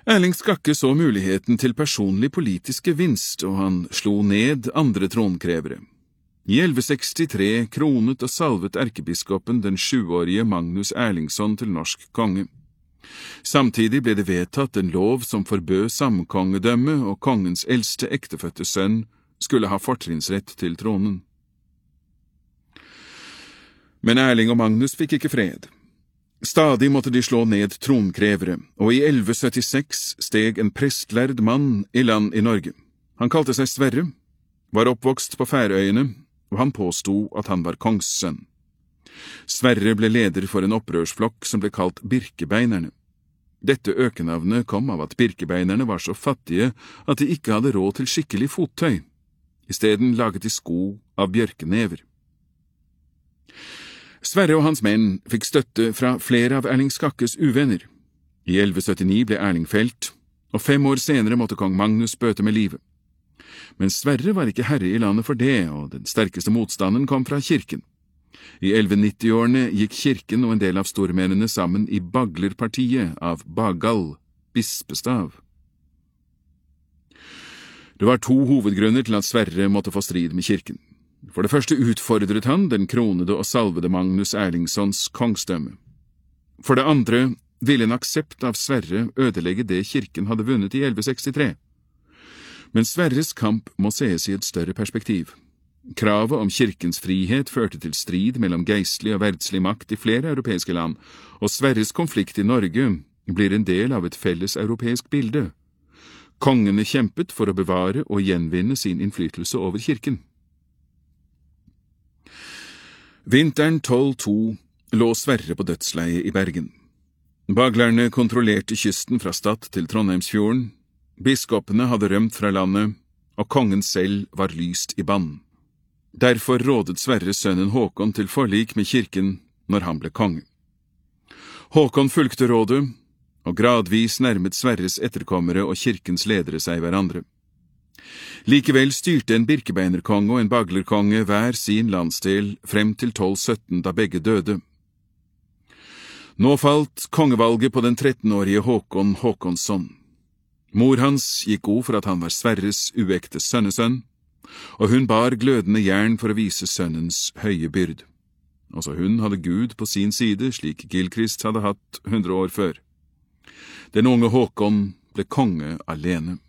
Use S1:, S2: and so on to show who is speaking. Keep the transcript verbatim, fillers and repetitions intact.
S1: Erling Skakke så muligheten til personlig politisk gevinst, og han slo ned andre tronkrevere. I elleve sekstitre kronet og salvet erkebiskopen den sjuårige Magnus Erlingsson til norsk konge. Samtidig ble det vedtatt en lov som forbød samkongedømme, og kongens eldste ektefødte sønn skulle ha fortrinnsrett til tronen. Men Erling og Magnus fikk ikke fred. Stadig måtte de slå ned tronkrevere, og i elleve syttiseks steg en prestlærd mann i land i Norge. Han kalte seg Sverre, var oppvokst på Færøyene, og han påstod at han var kongssønn. Sverre ble leder for en opprørsflokk som ble kalt Birkebeinerne. Dette økenavnet kom av at Birkebeinerne var så fattige at de ikke hadde råd til skikkelig fottøy. I stedet laget de sko av bjørkenever. Sverre og hans menn fikk støtte fra flere av Erling Skakkes uvenner. I elleve syttini ble Erling felt, og fem år senere måtte kong Magnus bøte med livet. Men Sverre var ikke herre i landet for det, og den sterkeste motstanden kom fra kirken. I elleve nitti-årene gikk kirken og en del av stormennene sammen i Baglerpartiet av Bagal, bispestav. Det var to hovedgrunner til at Sverre måtte få strid med kirken. For det første utfordret han den kronede og salvede Magnus Erlingssons kongstømme. For det andre ville en aksept av Sverre ødelegge det kirken hadde vunnet i elleve sekstitre. Men Sverres kamp må ses i et større perspektiv. Kravet om kirkens frihet førte til strid mellom geistlig og verdslig makt i flere europeiske land, og Sverres konflikt i Norge blir en del av et felles europeisk bilde. Kongene kjempet for å bevare og gjenvinne sin innflytelse over kirken. Vinteren tolv to lå Sverre på dødsleie i Bergen. Baglerne kontrollerte kysten fra Stad til Trondheimsfjorden, biskopene hadde rømt fra landet, og kongen selv var lyst i bann. Derfor rådet Sverre sønnen Håkon til forlik med kirken når han ble konge. Håkon fulgte rådet, og gradvis nærmet Sverres etterkommere og kirkens ledere seg hverandre. Likevel styrte en Birkebeinerkonge og en Baglerkonge hver sin landsdel frem til tolv sytten da begge døde. Nå falt kongevalget på den trettenårige Håkon Håkonsson. Mor hans gikk god for at han var Sverres uekte sønnesønn, og hun bar glødende jern for å vise sønnens høye byrd. Også hun hadde Gud på sin side, slik Gilchrist hadde hatt hundre år før. Den unge Håkon ble konge alene.